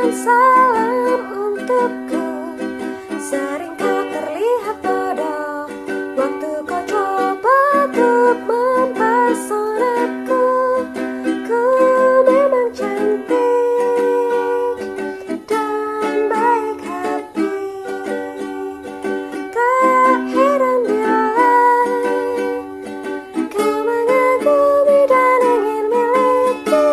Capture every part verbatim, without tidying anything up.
salam untukku. Sering kau terlihat bodoh waktu kau coba untuk mempesonaku. Ku memang cantik dan baik hati, tak heran bila kau mengagumi dan ingin miliki.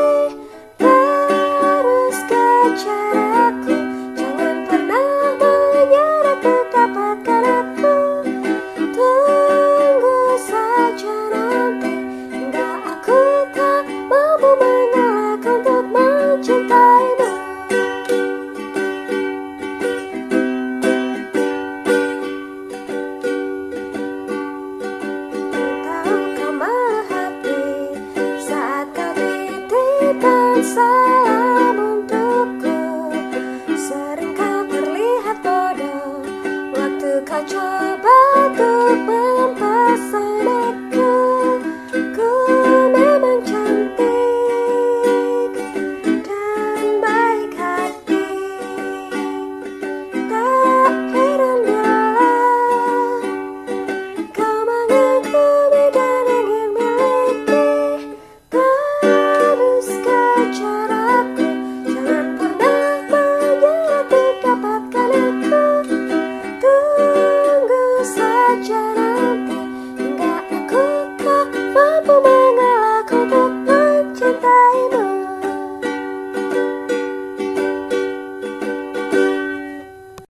Teruskah caraku, jangan pernah menyerah untuk dapatkan aku. Tunggu saja nanti hingga aku tak mampu menolak untuk mencintaimu. Tahu kau malu hati saat kau titipkan saya.